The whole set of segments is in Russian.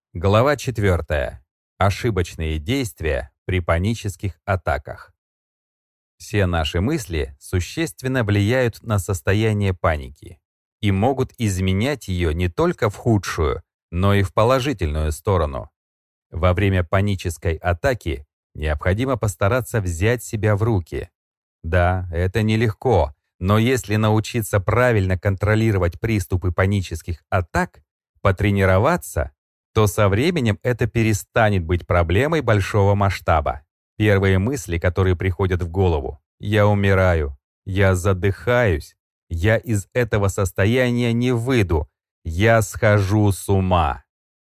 Глава 4. Ошибочные действия при панических атаках. Все наши мысли существенно влияют на состояние паники и могут изменять ее не только в худшую, но и в положительную сторону. Во время панической атаки необходимо постараться взять себя в руки. Да, это нелегко, но если научиться правильно контролировать приступы панических атак, потренироваться, то со временем это перестанет быть проблемой большого масштаба. Первые мысли, которые приходят в голову: «Я умираю», «Я задыхаюсь», «Я из этого состояния не выйду», «Я схожу с ума».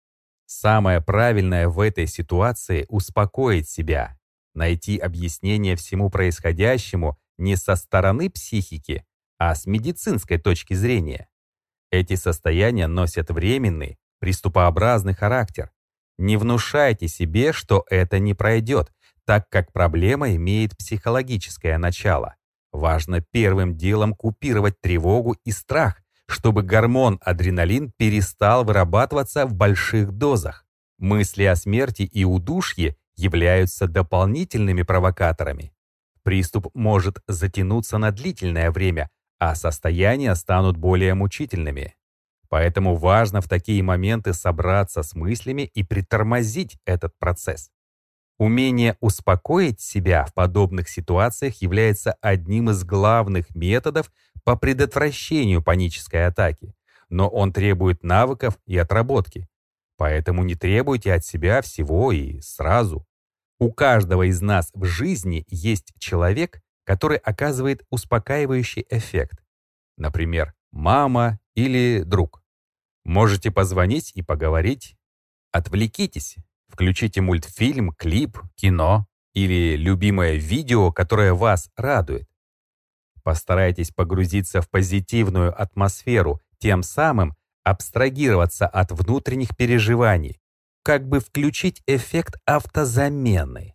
Самое правильное в этой ситуации — успокоить себя, найти объяснение всему происходящему не со стороны психики, а с медицинской точки зрения. Эти состояния носят временный, приступообразный характер. Не внушайте себе, что это не пройдет, так как проблема имеет психологическое начало. Важно первым делом купировать тревогу и страх, чтобы гормон адреналин перестал вырабатываться в больших дозах. Мысли о смерти и удушье являются дополнительными провокаторами. Приступ может затянуться на длительное время, а состояния станут более мучительными. Поэтому важно в такие моменты собраться с мыслями и притормозить этот процесс. Умение успокоить себя в подобных ситуациях является одним из главных методов по предотвращению панической атаки, но он требует навыков и отработки. Поэтому не требуйте от себя всего и сразу. У каждого из нас в жизни есть человек, который оказывает успокаивающий эффект. Например, мама или друг. Можете позвонить и поговорить. Отвлекитесь, включите мультфильм, клип, кино или любимое видео, которое вас радует. Постарайтесь погрузиться в позитивную атмосферу, тем самым абстрагироваться от внутренних переживаний, как бы включить эффект автозамены.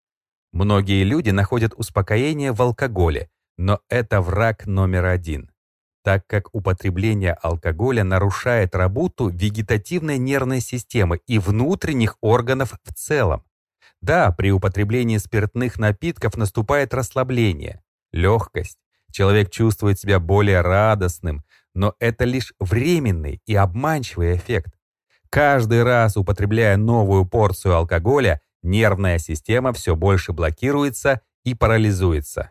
Многие люди находят успокоение в алкоголе, но это враг номер один, так как употребление алкоголя нарушает работу вегетативной нервной системы и внутренних органов в целом. Да, при употреблении спиртных напитков наступает расслабление, легкость, человек чувствует себя более радостным, но это лишь временный и обманчивый эффект. Каждый раз, употребляя новую порцию алкоголя, нервная система все больше блокируется и парализуется.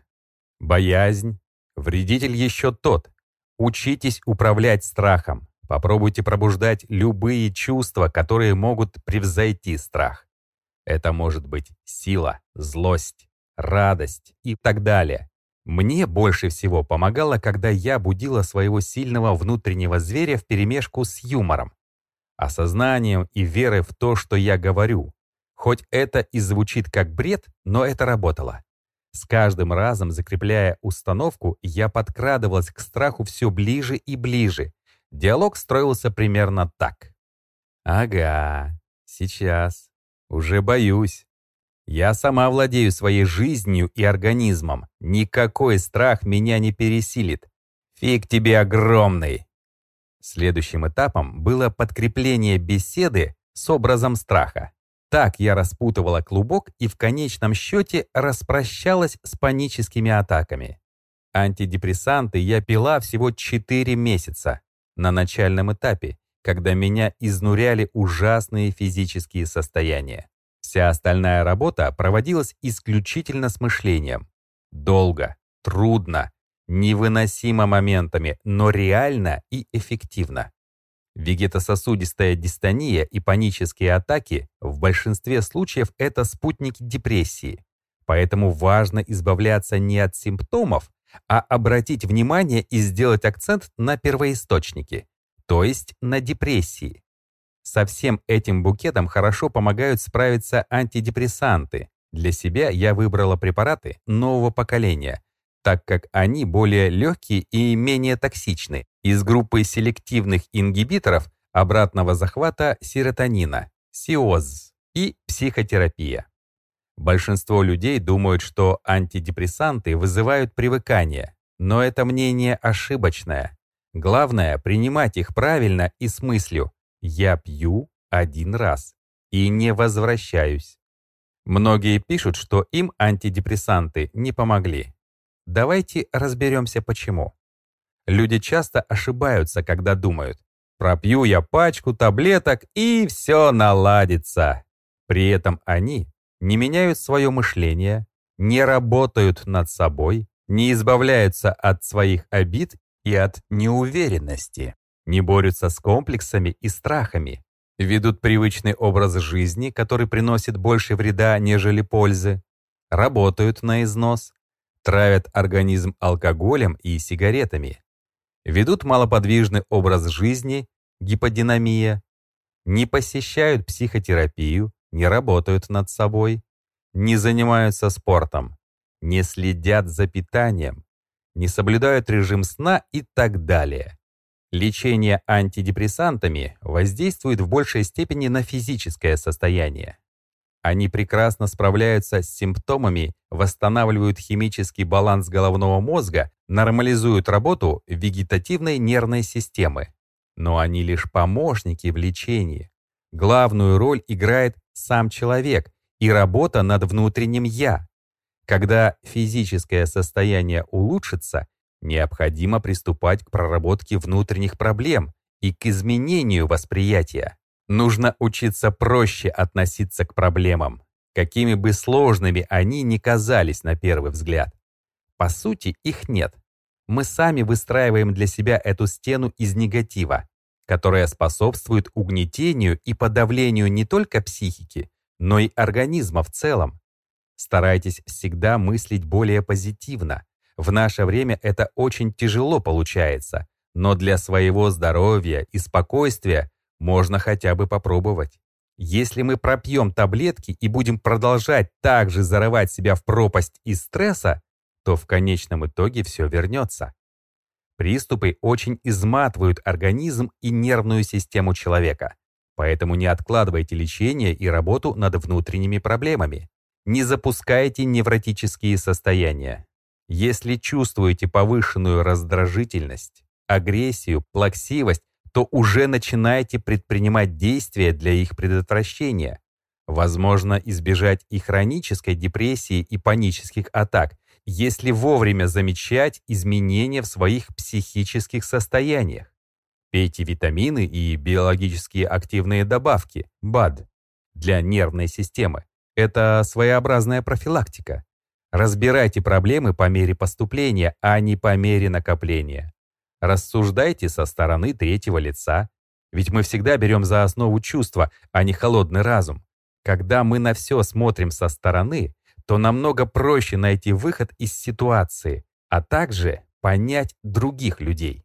Боязнь — вредитель еще тот. Учитесь управлять страхом. Попробуйте пробуждать любые чувства, которые могут превзойти страх. Это может быть сила, злость, радость и так далее. Мне больше всего помогало, когда я будила своего сильного внутреннего зверя вперемешку с юмором, осознанием и верой в то, что я говорю. Хоть это и звучит как бред, но это работало. С каждым разом, закрепляя установку, я подкрадывалась к страху все ближе и ближе. Диалог строился примерно так. «Ага, сейчас. Уже боюсь. Я сама владею своей жизнью и организмом. Никакой страх меня не пересилит. Фиг тебе огромный!» Следующим этапом было подкрепление беседы с образом страха. Так я распутывала клубок и в конечном счете распрощалась с паническими атаками. Антидепрессанты я пила всего 4 месяца на начальном этапе, когда меня изнуряли ужасные физические состояния. Вся остальная работа проводилась исключительно с мышлением. Долго, трудно, невыносимо моментами, но реально и эффективно. Вегетососудистая дистония и панические атаки в большинстве случаев это спутники депрессии. Поэтому важно избавляться не от симптомов, а обратить внимание и сделать акцент на первоисточники, то есть на депрессии. Со всем этим букетом хорошо помогают справиться антидепрессанты. Для себя я выбрала препараты нового поколения, так как они более легкие и менее токсичны, из группы селективных ингибиторов обратного захвата серотонина, СИОЗ и психотерапия. Большинство людей думают, что антидепрессанты вызывают привыкание, но это мнение ошибочное. Главное — принимать их правильно и с мыслью: «Я пью, один раз и не возвращаюсь. Многие пишут, что им антидепрессанты не помогли. Давайте разберемся почему. Люди часто ошибаются, когда думают: пропью я пачку таблеток и все наладится. При этом они не меняют свое мышление, не работают над собой, не избавляются от своих обид и от неуверенности, не борются с комплексами и страхами, ведут привычный образ жизни, который приносит больше вреда, нежели пользы, работают на износ, травят организм алкоголем и сигаретами, ведут малоподвижный образ жизни, гиподинамия, не посещают психотерапию, не работают над собой, не занимаются спортом, не следят за питанием, не соблюдают режим сна и так далее. Лечение антидепрессантами воздействует в большей степени на физическое состояние. Они прекрасно справляются с симптомами, восстанавливают химический баланс головного мозга, нормализуют работу вегетативной нервной системы. Но они лишь помощники в лечении. Главную роль играет сам человек и работа над внутренним «я». Когда физическое состояние улучшится, необходимо приступать к проработке внутренних проблем и к изменению восприятия. Нужно учиться проще относиться к проблемам, какими бы сложными они ни казались на первый взгляд. По сути, их нет. Мы сами выстраиваем для себя эту стену из негатива, которая способствует угнетению и подавлению не только психики, но и организма в целом. Старайтесь всегда мыслить более позитивно. В наше время это очень тяжело получается, но для своего здоровья и спокойствия можно хотя бы попробовать. Если мы пропьем таблетки и будем продолжать так же зарывать себя в пропасть из стресса, то в конечном итоге все вернется. Приступы очень изматывают организм и нервную систему человека, поэтому не откладывайте лечение и работу над внутренними проблемами. Не запускайте невротические состояния. Если чувствуете повышенную раздражительность, агрессию, плаксивость, то уже начинаете предпринимать действия для их предотвращения. Возможно, избежать и хронической депрессии, и панических атак, если вовремя замечать изменения в своих психических состояниях. Пейте витамины и биологически активные добавки, БАД, для нервной системы. Это своеобразная профилактика. Разбирайте проблемы по мере поступления, а не по мере накопления. Рассуждайте со стороны третьего лица, ведь мы всегда берем за основу чувства, а не холодный разум. Когда мы на все смотрим со стороны, то намного проще найти выход из ситуации, а также понять других людей.